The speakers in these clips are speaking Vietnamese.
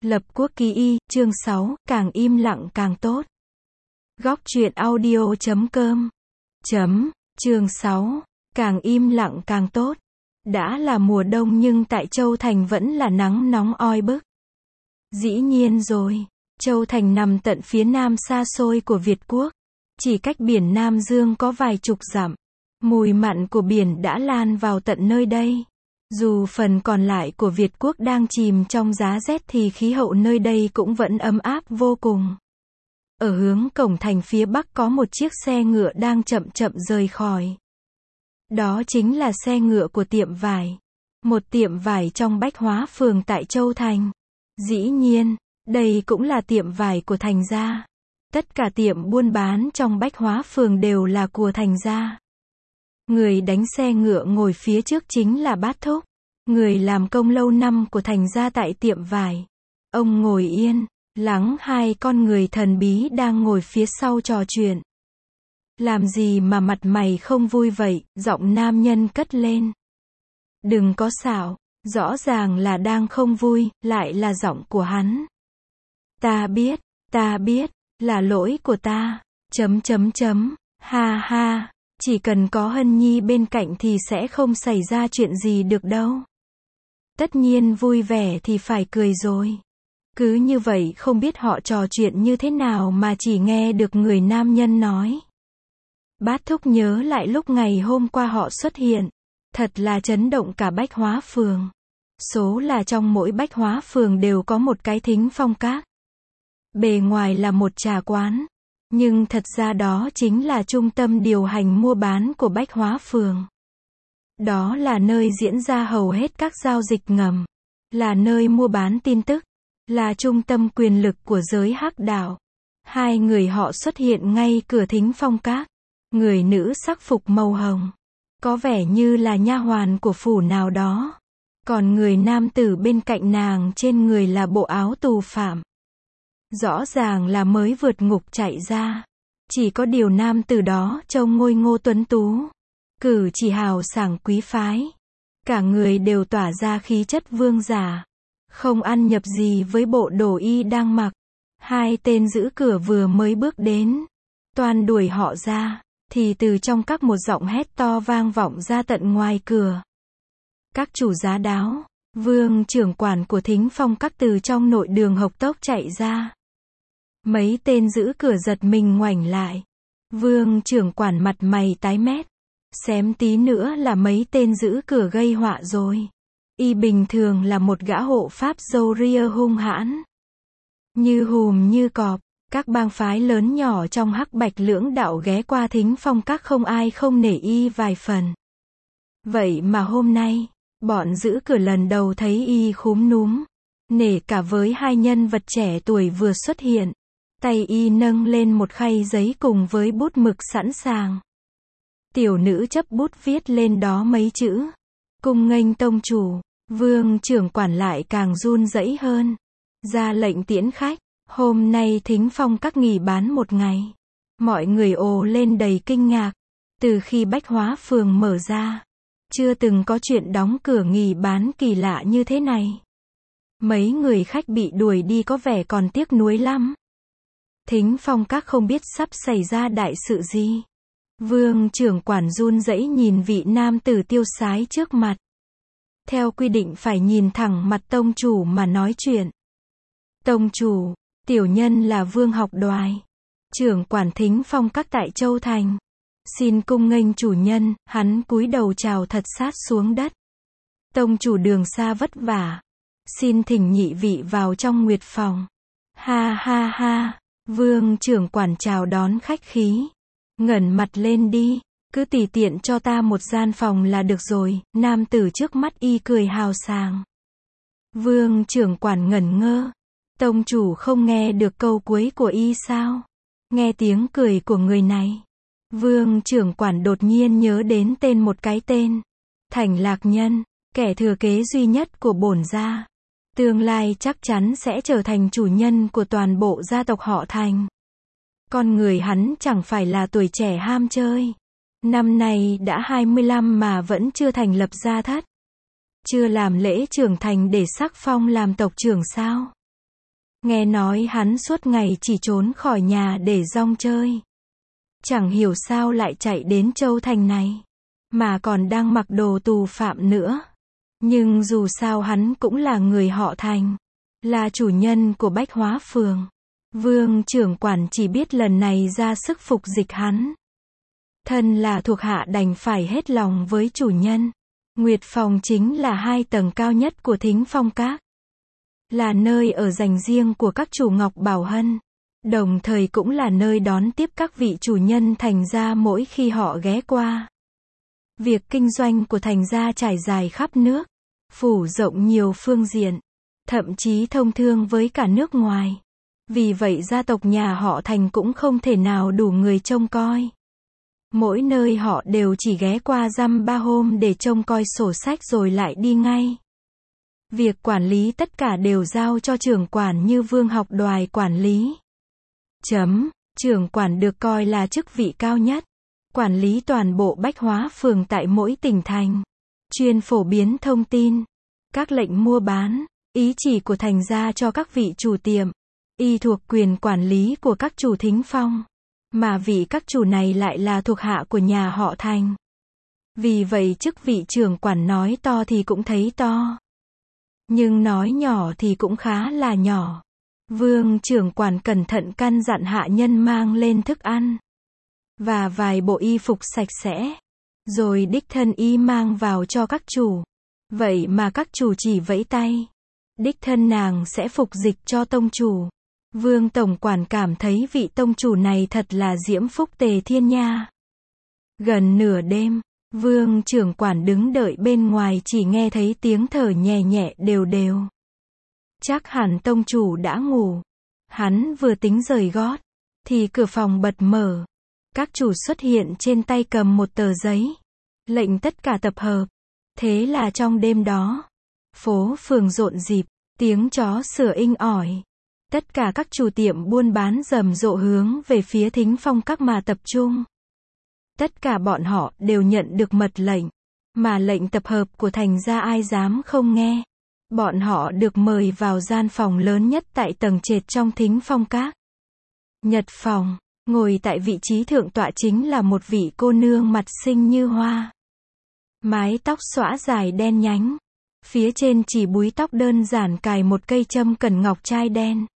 Lập quốc ký y, chương 6, càng im lặng càng tốt. Góc truyện audio.com Chương 6, càng im lặng càng tốt. Đã là mùa đông nhưng tại Châu Thành vẫn là nắng nóng oi bức. Dĩ nhiên rồi, Châu Thành nằm tận phía nam xa xôi của Việt Quốc, chỉ cách biển Nam Dương có vài chục dặm. Mùi mặn của biển đã lan vào tận nơi đây. Dù phần còn lại của Việt Quốc đang chìm trong giá rét thì khí hậu nơi đây cũng vẫn ấm áp vô cùng. Ở hướng cổng thành phía bắc có một chiếc xe ngựa đang chậm chậm rời khỏi. Đó chính là xe ngựa của tiệm vải. Một tiệm vải trong Bách Hóa phường tại Châu Thành. Dĩ nhiên, đây cũng là tiệm vải của Thành gia. Tất cả tiệm buôn bán trong Bách Hóa phường đều là của Thành gia. Người đánh xe ngựa ngồi phía trước chính là Bát Thúc, người làm công lâu năm của Thành gia tại tiệm vải. Ông ngồi yên, lắng hai con người thần bí đang ngồi phía sau trò chuyện. Làm gì mà mặt mày không vui vậy, giọng nam nhân cất lên. Đừng có xạo, rõ ràng là đang không vui, lại là giọng của hắn. Ta biết, là lỗi của ta, ha ha. Chỉ cần có Hân Nhi bên cạnh thì sẽ không xảy ra chuyện gì được đâu. Tất nhiên vui vẻ thì phải cười rồi. Cứ như vậy không biết họ trò chuyện như thế nào mà chỉ nghe được người nam nhân nói. Bát Thúc nhớ lại lúc ngày hôm qua họ xuất hiện. Thật là chấn động cả Bách Hóa phường. Số là trong mỗi Bách Hóa phường đều có một cái Thính Phong Các. Bề ngoài là một trà quán. Nhưng thật ra đó chính là trung tâm điều hành mua bán của Bách Hóa phường. Đó là nơi diễn ra hầu hết các giao dịch ngầm. Là nơi mua bán tin tức. Là trung tâm quyền lực của giới hắc đạo. Hai người họ xuất hiện ngay cửa Thính Phong Các. Người nữ sắc phục màu hồng. Có vẻ như là nha hoàn của phủ nào đó. Còn người nam tử bên cạnh nàng trên người là bộ áo tù phạm. Rõ ràng là mới vượt ngục chạy ra. Chỉ có điều nam tử đó trông ngôi ngô tuấn tú. Cử chỉ hào sảng quý phái. Cả người đều tỏa ra khí chất vương giả. Không ăn nhập gì với bộ đồ y đang mặc. Hai tên giữ cửa vừa mới bước đến. Toan đuổi họ ra. Thì từ trong các một giọng hét to vang vọng ra tận ngoài cửa. Các chủ giá đáo. Vương trưởng quản của Thính Phong Các từ trong nội đường hộc tốc chạy ra. Mấy tên giữ cửa giật mình ngoảnh lại. Vương trưởng quản mặt mày tái mét. Xém tí nữa là mấy tên giữ cửa gây họa rồi. Y bình thường là một gã hộ pháp râu ria hung hãn. Như hùm như cọp. Các bang phái lớn nhỏ trong Hắc Bạch lưỡng đạo ghé qua Thính Phong Các không ai không nể y vài phần. Vậy mà hôm nay, bọn giữ cửa lần đầu thấy y khúm núm. Nể cả với hai nhân vật trẻ tuổi vừa xuất hiện. Tay y nâng lên một khay giấy cùng với bút mực sẵn sàng. Tiểu nữ chấp bút viết lên đó mấy chữ. Cung nghênh tông chủ. Vương trưởng quản lại càng run rẩy hơn. Ra lệnh tiễn khách. Hôm nay Thính Phong Các nghỉ bán một ngày. Mọi người ồ lên đầy kinh ngạc. Từ khi Bách Hóa phường mở ra, chưa từng có chuyện đóng cửa nghỉ bán kỳ lạ như thế này. Mấy người khách bị đuổi đi có vẻ còn tiếc nuối lắm. Thính Phong Các không biết sắp xảy ra đại sự gì. Vương trưởng quản run rẩy nhìn vị nam tử tiêu sái trước mặt. Theo quy định phải nhìn thẳng mặt tông chủ mà nói chuyện. Tông chủ, tiểu nhân là Vương Học Đoài, trưởng quản Thính Phong Các tại Châu Thành. Xin cung nghênh chủ nhân. Hắn cúi đầu chào thật sát xuống đất. Tông chủ đường xa vất vả. Xin thỉnh nhị vị vào trong nguyệt phòng. Ha ha ha. Vương trưởng quản chào đón khách khí. Ngẩng mặt lên đi. Cứ tùy tiện cho ta một gian phòng là được rồi. Nam tử trước mắt y cười hào sảng. Vương trưởng quản ngẩn ngơ. Tông chủ không nghe được câu cuối của y sao? Nghe tiếng cười của người này. Vương trưởng quản đột nhiên nhớ đến một cái tên. Thành Lạc Nhân, kẻ thừa kế duy nhất của bổn gia. Tương lai chắc chắn sẽ trở thành chủ nhân của toàn bộ gia tộc họ Thành. Con người hắn chẳng phải là tuổi trẻ ham chơi. Năm nay đã 25 mà vẫn chưa thành lập gia thất. Chưa làm lễ trưởng thành để sắc phong làm tộc trưởng sao? Nghe nói hắn suốt ngày chỉ trốn khỏi nhà để rong chơi. Chẳng hiểu sao lại chạy đến Châu Thành này. Mà còn đang mặc đồ tù phạm nữa. Nhưng dù sao hắn cũng là người họ Thành. Là chủ nhân của Bách Hóa Phường. Vương trưởng quản chỉ biết lần này ra sức phục dịch hắn. Thân là thuộc hạ đành phải hết lòng với chủ nhân. Nguyệt Phòng chính là 2 tầng cao nhất của Thính Phong Các. Là nơi ở dành riêng của các chủ Ngọc Bảo Hân. Đồng thời cũng là nơi đón tiếp các vị chủ nhân Thành gia mỗi khi họ ghé qua. Việc kinh doanh của Thành gia trải dài khắp nước. Phủ rộng nhiều phương diện. Thậm chí thông thương với cả nước ngoài. Vì vậy gia tộc nhà họ Thành cũng không thể nào đủ người trông coi. Mỗi nơi họ đều chỉ ghé qua dăm 3 hôm để trông coi sổ sách rồi lại đi ngay. Việc quản lý tất cả đều giao cho trưởng quản như Vương Học Đoài quản lý. Trưởng quản được coi là chức vị cao nhất. Quản lý toàn bộ Bách Hóa Phường tại mỗi tỉnh thành. Chuyên phổ biến thông tin. Các lệnh mua bán. Ý chỉ của Thành gia cho các vị chủ tiệm. Y thuộc quyền quản lý của các chủ thính phong. Mà vị các chủ này lại là thuộc hạ của nhà họ Thành. Vì vậy chức vị trưởng quản nói to thì cũng thấy to. Nhưng nói nhỏ thì cũng khá là nhỏ. Vương trưởng quản cẩn thận căn dặn hạ nhân mang lên thức ăn. Và vài bộ y phục sạch sẽ. Rồi đích thân y mang vào cho các chủ. Vậy mà các chủ chỉ vẫy tay. Đích thân nàng sẽ phục dịch cho tông chủ. Vương tổng quản cảm thấy vị tông chủ này thật là diễm phúc tề thiên nha. Gần nửa đêm, Vương trưởng quản đứng đợi bên ngoài chỉ nghe thấy tiếng thở nhẹ nhẹ đều đều. Chắc hẳn tông chủ đã ngủ. Hắn vừa tính rời gót, thì cửa phòng bật mở. Các chủ xuất hiện trên tay cầm một tờ giấy. Lệnh tất cả tập hợp. Thế là trong đêm đó, phố phường rộn rịp, tiếng chó sủa inh ỏi. Tất cả các chủ tiệm buôn bán rầm rộ hướng về phía Thính Phong Các mà tập trung. Tất cả bọn họ đều nhận được mật lệnh. Mà lệnh tập hợp của Thành gia ai dám không nghe. Bọn họ được mời vào gian phòng lớn nhất tại tầng trệt trong Thính Phong Các. Nhật phòng, ngồi tại vị trí thượng tọa chính là một vị cô nương mặt xinh như hoa. Mái tóc xõa dài đen nhánh. Phía trên chỉ búi tóc đơn giản cài một cây châm cẩn ngọc trai đen.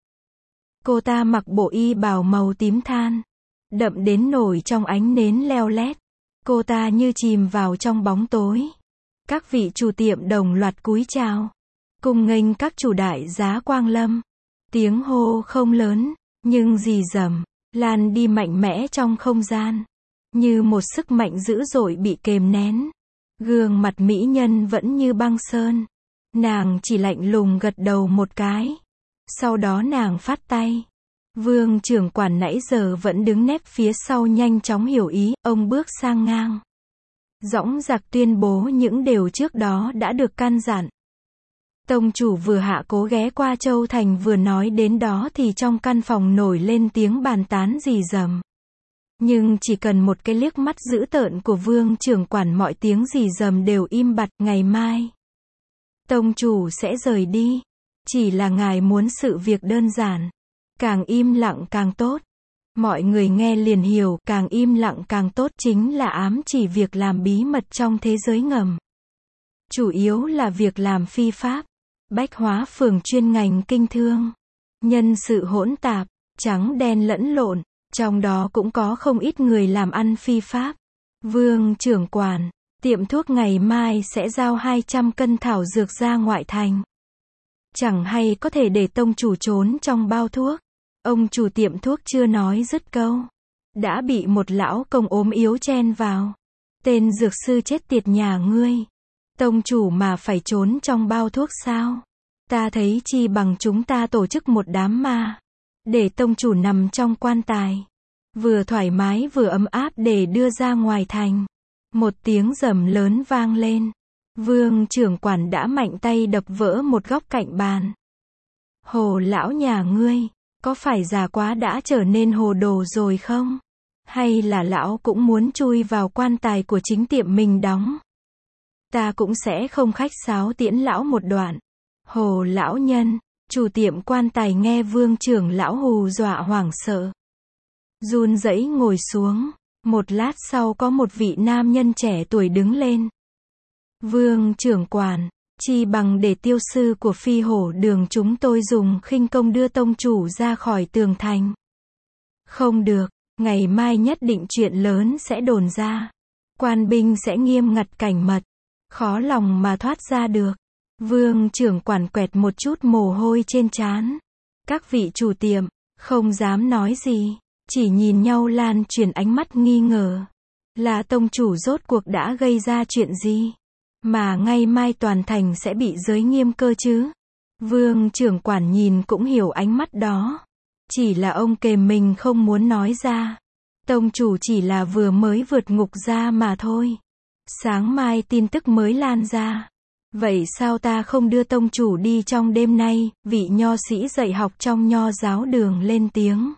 Cô ta mặc bộ y bào màu tím than. Đậm đến nổi trong ánh nến leo lét. Cô ta như chìm vào trong bóng tối. Các vị chủ tiệm đồng loạt cúi chào. Cùng nghênh các chủ đại giá quang lâm. Tiếng hô không lớn, nhưng rì rầm, lan đi mạnh mẽ trong không gian. Như một sức mạnh dữ dội bị kềm nén. Gương mặt mỹ nhân vẫn như băng sơn. Nàng chỉ lạnh lùng gật đầu một cái. Sau đó nàng phát tay. Vương trưởng quản nãy giờ vẫn đứng nép phía sau nhanh chóng hiểu ý, ông bước sang ngang. Dõng dạc tuyên bố những điều trước đó đã được căn dặn. Tông chủ vừa hạ cố ghé qua Châu Thành vừa nói đến đó thì trong căn phòng nổi lên tiếng bàn tán rì rầm. Nhưng chỉ cần một cái liếc mắt dữ tợn của vương trưởng quản mọi tiếng rì rầm đều im bặt. Ngày mai, tông chủ sẽ rời đi. Chỉ là ngài muốn sự việc đơn giản. Càng im lặng càng tốt. Mọi người nghe liền hiểu, càng im lặng càng tốt chính là ám chỉ việc làm bí mật trong thế giới ngầm. Chủ yếu là việc làm phi pháp. Bách Hóa Phường chuyên ngành kinh thương. Nhân sự hỗn tạp, trắng đen lẫn lộn. Trong đó cũng có không ít người làm ăn phi pháp. Vương trưởng quản, tiệm thuốc ngày mai sẽ giao 200 cân thảo dược ra ngoại thành. Chẳng hay có thể để tông chủ trốn trong bao thuốc. Ông chủ tiệm thuốc chưa nói dứt câu. Đã bị một lão công ốm yếu chen vào. Tên dược sư chết tiệt nhà ngươi. Tông chủ mà phải trốn trong bao thuốc sao? Ta thấy chi bằng chúng ta tổ chức một đám ma. Để tông chủ nằm trong quan tài. Vừa thoải mái vừa ấm áp để đưa ra ngoài thành. Một tiếng rầm lớn vang lên. Vương trưởng quản đã mạnh tay đập vỡ một góc cạnh bàn. Hồ lão nhà ngươi, có phải già quá đã trở nên hồ đồ rồi không? Hay là lão cũng muốn chui vào quan tài của chính tiệm mình đóng? Ta cũng sẽ không khách sáo tiễn lão một đoạn. Hồ lão nhân, Chủ tiệm quan tài nghe Vương trưởng lão hù dọa hoảng sợ. Run rẩy ngồi xuống. Một lát sau có một vị nam nhân trẻ tuổi đứng lên. Vương trưởng quản, chi bằng để tiêu sư của Phi Hổ Đường chúng tôi dùng khinh công đưa tông chủ ra khỏi tường thành. Không được, ngày mai nhất định chuyện lớn sẽ đồn ra. Quan binh sẽ nghiêm ngặt cảnh mật. Khó lòng mà thoát ra được. Vương trưởng quản quẹt một chút mồ hôi trên trán. Các vị chủ tiệm, không dám nói gì, chỉ nhìn nhau lan truyền ánh mắt nghi ngờ. Là tông chủ rốt cuộc đã gây ra chuyện gì? Mà ngay mai toàn thành sẽ bị giới nghiêm cơ chứ? Vương trưởng quản nhìn cũng hiểu ánh mắt đó. Chỉ là ông kềm mình không muốn nói ra. Tông chủ chỉ là vừa mới vượt ngục ra mà thôi. Sáng mai tin tức mới lan ra. Vậy sao ta không đưa tông chủ đi trong đêm nay? Vị nho sĩ dạy học trong nho giáo đường lên tiếng.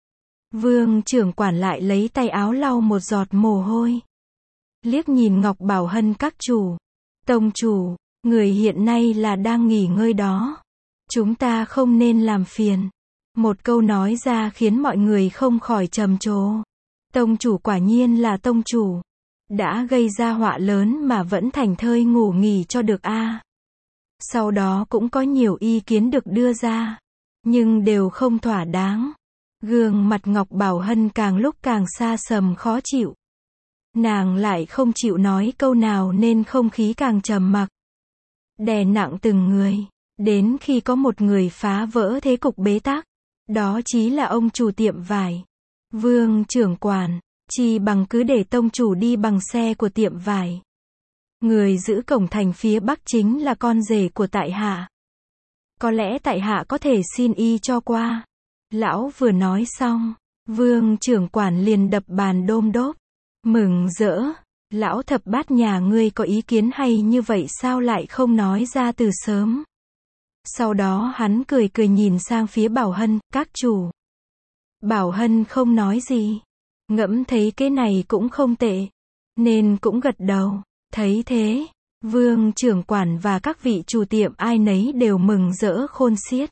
Vương trưởng quản lại lấy tay áo lau một giọt mồ hôi. Liếc nhìn Ngọc Bảo Hân các chủ. Tông chủ, người hiện nay là đang nghỉ ngơi đó. Chúng ta không nên làm phiền. Một câu nói ra khiến mọi người không khỏi trầm trồ. Tông chủ quả nhiên là tông chủ. Đã gây ra họa lớn mà vẫn thảnh thơi ngủ nghỉ cho được a. Sau đó cũng có nhiều ý kiến được đưa ra. Nhưng đều không thỏa đáng. Gương mặt Ngọc Bảo Hân càng lúc càng xa sầm khó chịu. Nàng lại không chịu nói câu nào nên không khí càng trầm mặc. Đè nặng từng người. Đến khi có một người phá vỡ thế cục bế tắc. Đó chính là ông chủ tiệm vải. Vương trưởng quản, chi bằng cứ để tông chủ đi bằng xe của tiệm vải. Người giữ cổng thành phía bắc chính là con rể của tại hạ. Có lẽ tại hạ có thể xin y cho qua. Lão vừa nói xong, vương trưởng quản liền đập bàn đôm đốp. Mừng rỡ, lão thập bát nhà ngươi có ý kiến hay như vậy sao lại không nói ra từ sớm. Sau đó hắn cười cười nhìn sang phía Bảo Hân, các chủ. Bảo Hân không nói gì. Ngẫm thấy cái này cũng không tệ. Nên cũng gật đầu. Thấy thế, vương trưởng quản và các vị chủ tiệm ai nấy đều mừng rỡ khôn xiết.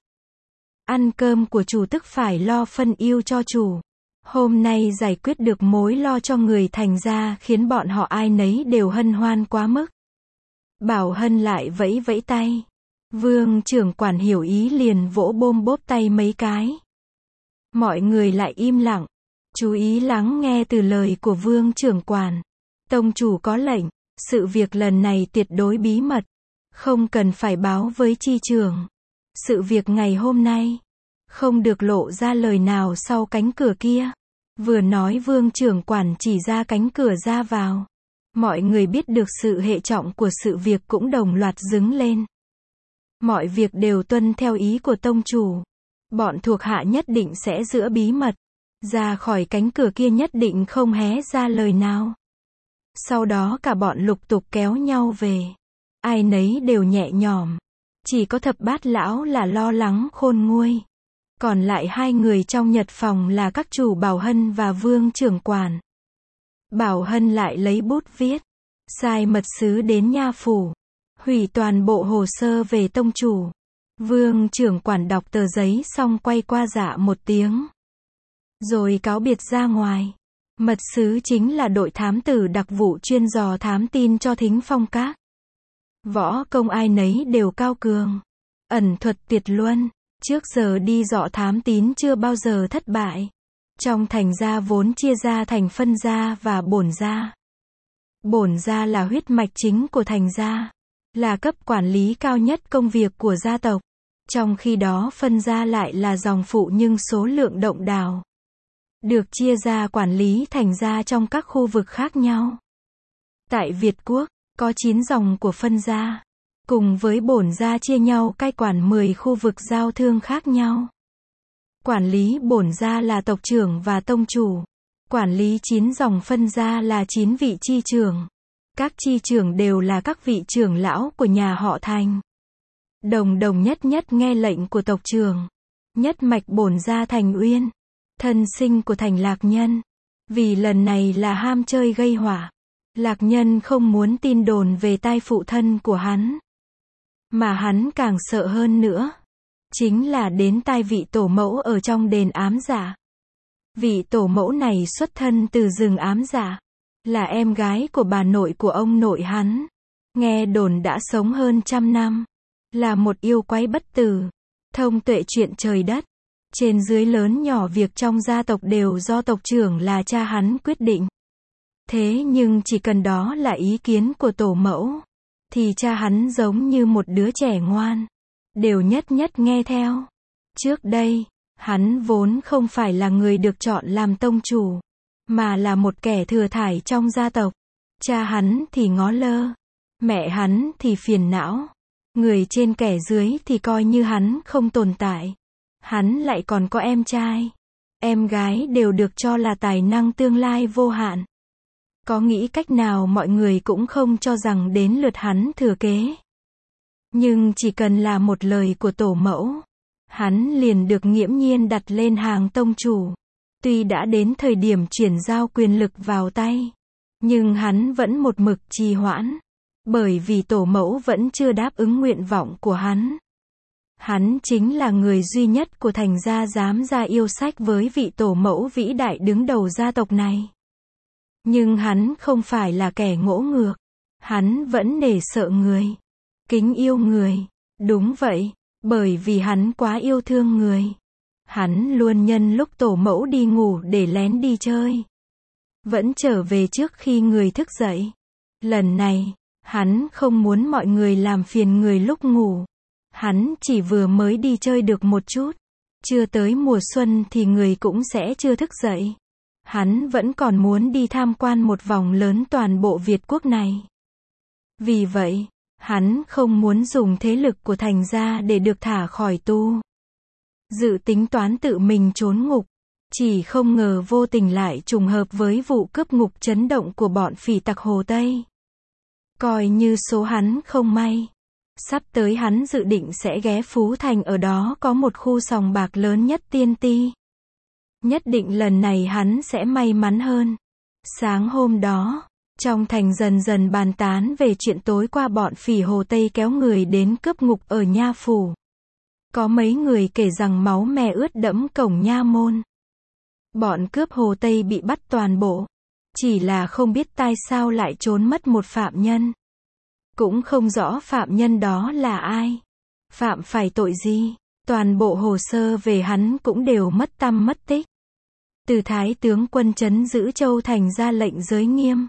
Ăn cơm của chủ tức phải lo phân ưu cho chủ. Hôm nay giải quyết được mối lo cho người thành ra khiến bọn họ ai nấy đều hân hoan quá mức. Bảo Hân lại vẫy vẫy tay. Vương trưởng quản hiểu ý liền vỗ bôm bốp tay mấy cái. Mọi người lại im lặng. Chú ý lắng nghe từ lời của vương trưởng quản. Tông chủ có lệnh, sự việc lần này tuyệt đối bí mật. Không cần phải báo với chi trưởng. Sự việc ngày hôm nay, không được lộ ra lời nào sau cánh cửa kia. Vừa nói vương trưởng quản chỉ ra cánh cửa ra vào. Mọi người biết được sự hệ trọng của sự việc cũng đồng loạt đứng lên. Mọi việc đều tuân theo ý của tông chủ. Bọn thuộc hạ nhất định sẽ giữ bí mật. Ra khỏi cánh cửa kia nhất định không hé ra lời nào. Sau đó cả bọn lục tục kéo nhau về. Ai nấy đều nhẹ nhõm. Chỉ có thập bát lão là lo lắng khôn nguôi. Còn lại hai người trong nhật phòng là các chủ Bảo Hân và vương trưởng quản. Bảo Hân lại lấy bút viết. Sai mật sứ đến nha phủ. Hủy toàn bộ hồ sơ về tông chủ. Vương trưởng quản đọc tờ giấy xong quay qua dạ một tiếng. Rồi cáo biệt ra ngoài. Mật sứ chính là đội thám tử đặc vụ chuyên dò thám tin cho Thính Phong Các. Võ công ai nấy đều cao cường. Ẩn thuật tuyệt luân. Trước giờ đi dò thám tín chưa bao giờ thất bại. Trong thành gia vốn chia ra thành phân gia và bổn gia. Bổn gia là huyết mạch chính của thành gia. Là cấp quản lý cao nhất công việc của gia tộc. Trong khi đó phân gia lại là dòng phụ nhưng số lượng động đào. Được chia ra quản lý thành gia trong các khu vực khác nhau. Tại Việt Quốc, có 9 dòng của phân gia. Cùng với bổn gia chia nhau cai quản 10 khu vực giao thương khác nhau. Quản lý bổn gia là tộc trưởng và tông chủ. Quản lý 9 dòng phân gia là 9 vị chi trưởng. Các chi trưởng đều là các vị trưởng lão của nhà họ Thành. Đồng đồng nhất nhất nghe lệnh của tộc trưởng. Nhất mạch bổn gia Thành Uyên. Thân sinh của Thành Lạc Nhân. Vì lần này là ham chơi gây họa. Lạc Nhân không muốn tin đồn về tai phụ thân của hắn. Mà hắn càng sợ hơn nữa. chính là đến tai vị tổ mẫu ở trong đền Ám Dạ. Vị tổ mẫu này xuất thân từ rừng Ám Dạ, là em gái của bà nội của ông nội hắn. Nghe đồn đã sống hơn 100 năm, là một yêu quái bất tử, thông tuệ chuyện trời đất. Trên dưới lớn nhỏ việc trong gia tộc đều do tộc trưởng là cha hắn quyết định. Thế nhưng chỉ cần đó là ý kiến của tổ mẫu, thì cha hắn giống như một đứa trẻ ngoan, đều nhất nhất nghe theo. Trước đây, hắn vốn không phải là người được chọn làm tông chủ, mà là một kẻ thừa thải trong gia tộc. Cha hắn thì ngó lơ, mẹ hắn thì phiền não, người trên kẻ dưới thì coi như hắn không tồn tại. Hắn lại còn có em trai, em gái đều được cho là tài năng tương lai vô hạn. Có nghĩ cách nào mọi người cũng không cho rằng đến lượt hắn thừa kế. Nhưng chỉ cần là một lời của tổ mẫu, hắn liền được nghiễm nhiên đặt lên hàng tông chủ. Tuy đã đến thời điểm chuyển giao quyền lực vào tay, nhưng hắn vẫn một mực trì hoãn, bởi vì tổ mẫu vẫn chưa đáp ứng nguyện vọng của hắn. Hắn chính là người duy nhất của Thành gia dám ra yêu sách với vị tổ mẫu vĩ đại đứng đầu gia tộc này. Nhưng hắn không phải là kẻ ngỗ ngược. Hắn vẫn nể sợ người, kính yêu người. Đúng vậy, bởi vì hắn quá yêu thương người. Hắn luôn nhân lúc tổ mẫu đi ngủ để lén đi chơi. Vẫn trở về trước khi người thức dậy. Lần này, hắn không muốn mọi người làm phiền người lúc ngủ. Hắn chỉ vừa mới đi chơi được một chút. Chưa tới mùa xuân thì người cũng sẽ chưa thức dậy. Hắn vẫn còn muốn đi tham quan một vòng lớn toàn bộ Việt quốc này. Vì vậy, hắn không muốn dùng thế lực của Thành gia để được thả khỏi tu. Dự tính toán tự mình trốn ngục. Chỉ không ngờ vô tình lại trùng hợp với vụ cướp ngục chấn động của bọn phỉ tặc Hồ Tây. Coi như số hắn không may. Sắp tới hắn dự định sẽ ghé Phú Thành, ở đó có một khu sòng bạc lớn nhất Tiên Ti. Nhất định lần này hắn sẽ may mắn hơn. Sáng hôm đó, trong thành dần dần bàn tán về chuyện tối qua bọn phỉ Hồ Tây kéo người đến cướp ngục ở Nha Phủ. Có mấy người kể rằng máu me ướt đẫm cổng Nha Môn. Bọn cướp Hồ Tây bị bắt toàn bộ. Chỉ là không biết tại sao lại trốn mất một phạm nhân. Cũng không rõ phạm nhân đó là ai. Phạm phải tội gì. Toàn bộ hồ sơ về hắn cũng đều mất tăm mất tích. Từ Thái tướng quân trấn giữ Châu Thành ra lệnh giới nghiêm.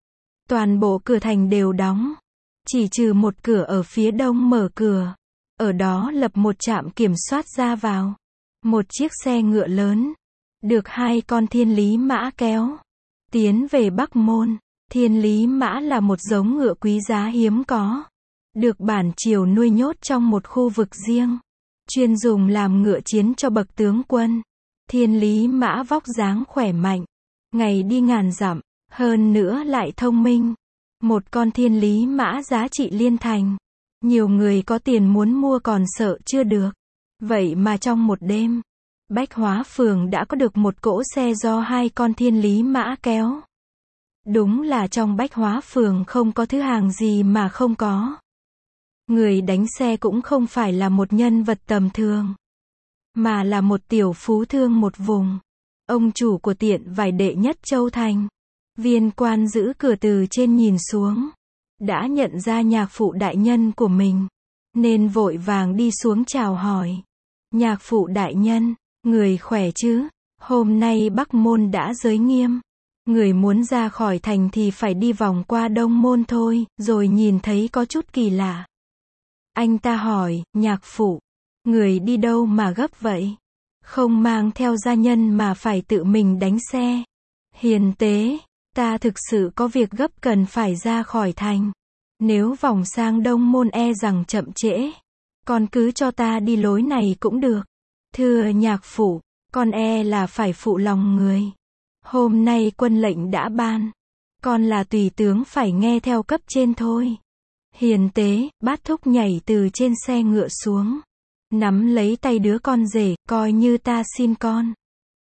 Toàn bộ cửa thành đều đóng. Chỉ trừ một cửa ở phía đông mở cửa. Ở đó lập một trạm kiểm soát ra vào. Một chiếc xe ngựa lớn. Được 2 con thiên lý mã kéo. Tiến về Bắc Môn. Thiên lý mã là một giống ngựa quý giá hiếm có. Được bản triều nuôi nhốt trong một khu vực riêng. Chuyên dùng làm ngựa chiến cho bậc tướng quân. Thiên lý mã vóc dáng khỏe mạnh. Ngày đi ngàn dặm. Hơn nữa lại thông minh. Một con thiên lý mã giá trị liên thành. Nhiều người có tiền muốn mua còn sợ chưa được. Vậy mà trong một đêm, Bách Hóa Phường đã có được một cỗ xe do 2 con thiên lý mã kéo. Đúng là trong Bách Hóa Phường không có thứ hàng gì mà không có. Người đánh xe cũng không phải là một nhân vật tầm thường, mà là một tiểu phú thương một vùng. Ông chủ của tiệm vải đệ nhất Châu Thành. Viên quan giữ cửa từ trên nhìn xuống. Đã nhận ra nhạc phụ đại nhân của mình. Nên vội vàng đi xuống chào hỏi. Nhạc phụ đại nhân, người khỏe chứ? Hôm nay Bắc Môn đã giới nghiêm. Người muốn ra khỏi thành thì phải đi vòng qua Đông Môn thôi, rồi nhìn thấy có chút kỳ lạ. Anh ta hỏi, nhạc phụ, người đi đâu mà gấp vậy? Không mang theo gia nhân mà phải tự mình đánh xe. Hiền tế, ta thực sự có việc gấp cần phải ra khỏi thành. Nếu vòng sang Đông Môn e rằng chậm trễ. Con cứ cho ta đi lối này cũng được. Thưa nhạc phụ, con e là phải phụ lòng người. Hôm nay quân lệnh đã ban. Con là tùy tướng phải nghe theo cấp trên thôi. Hiền tế, bát thúc nhảy từ trên xe ngựa xuống. Nắm lấy tay đứa con rể, coi như ta xin con.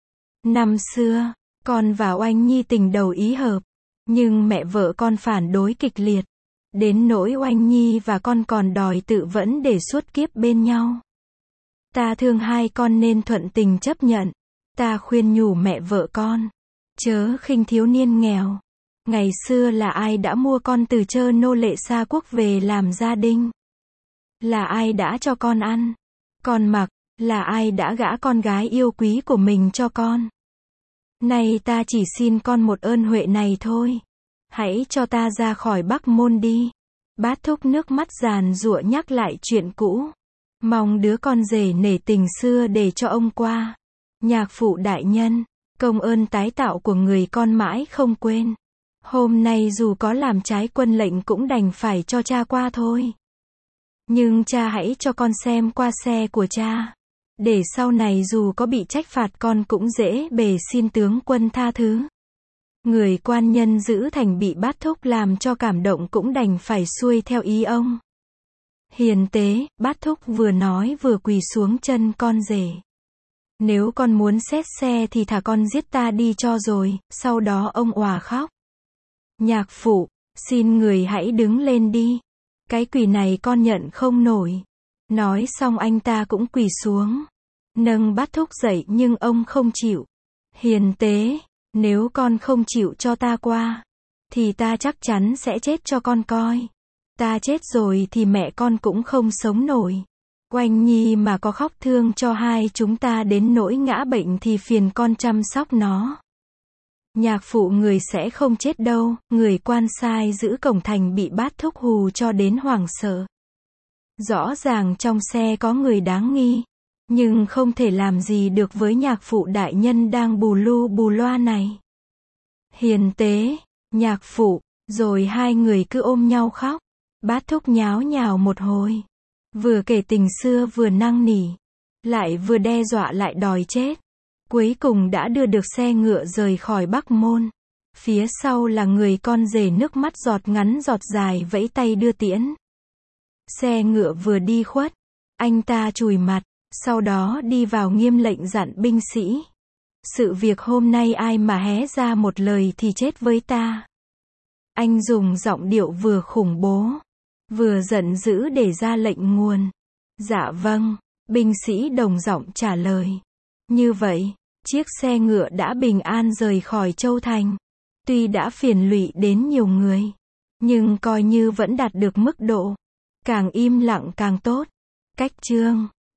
Năm xưa, con và Oanh Nhi tình đầu ý hợp. Nhưng mẹ vợ con phản đối kịch liệt. Đến nỗi Oanh Nhi và con còn đòi tự vẫn để suốt kiếp bên nhau. Ta thương hai con nên thuận tình chấp nhận. Ta khuyên nhủ mẹ vợ con, chớ khinh thiếu niên nghèo. Ngày xưa là ai đã mua con từ chơ nô lệ xa quốc về làm gia đình? Là ai đã cho con ăn, con mặc, là ai đã gả con gái yêu quý của mình cho con? Nay ta chỉ xin con một ơn huệ này thôi. Hãy cho ta ra khỏi Bắc Môn đi. Bát Thúc nước mắt giàn giụa nhắc lại chuyện cũ. Mong đứa con rể nể tình xưa để cho ông qua. Nhạc phụ đại nhân, công ơn tái tạo của người con mãi không quên. Hôm nay dù có làm trái quân lệnh cũng đành phải cho cha qua thôi. Nhưng cha hãy cho con xem qua xe của cha. Để sau này dù có bị trách phạt con cũng dễ bề xin tướng quân tha thứ. Người quan nhân giữ thành bị Bát Thúc làm cho cảm động cũng đành phải xuôi theo ý ông. Hiền tế, Bát Thúc vừa nói vừa quỳ xuống chân con rể. Nếu con muốn xét xe thì thả con giết ta đi cho rồi, sau đó ông òa khóc. Nhạc phụ, xin người hãy đứng lên đi. Cái quỳ này con nhận không nổi. Nói xong anh ta cũng quỳ xuống. Nâng Bát Thúc dậy nhưng ông không chịu. Hiền tế, nếu con không chịu cho ta qua, thì ta chắc chắn sẽ chết cho con coi. Ta chết rồi thì mẹ con cũng không sống nổi. Oanh Nhi mà có khóc thương cho hai chúng ta đến nỗi ngã bệnh thì phiền con chăm sóc nó. Nhạc phụ người sẽ không chết đâu. Người quan sai giữ cổng thành bị Bát Thúc hù cho đến hoảng sợ. Rõ ràng trong xe có người đáng nghi, nhưng không thể làm gì được với nhạc phụ đại nhân đang bù lu bù loa này. Hiền tế, nhạc phụ, rồi hai người cứ ôm nhau khóc. Bát Thúc nháo nhào một hồi. Vừa kể tình xưa vừa năn nỉ. Lại vừa đe dọa lại đòi chết. Cuối cùng đã đưa được xe ngựa rời khỏi Bắc Môn. Phía sau là người con rể nước mắt giọt ngắn giọt dài vẫy tay đưa tiễn. Xe ngựa vừa đi khuất, anh ta chùi mặt, sau đó đi vào nghiêm lệnh dặn binh sĩ. Sự việc hôm nay ai mà hé ra một lời thì chết với ta. Anh dùng giọng điệu vừa khủng bố, vừa giận dữ để ra lệnh nguồn. Dạ vâng, binh sĩ đồng giọng trả lời. Như vậy, chiếc xe ngựa đã bình an rời khỏi Châu Thành. Tuy đã phiền lụy đến nhiều người, nhưng coi như vẫn đạt được mức độ. Càng im lặng càng tốt. Cách chương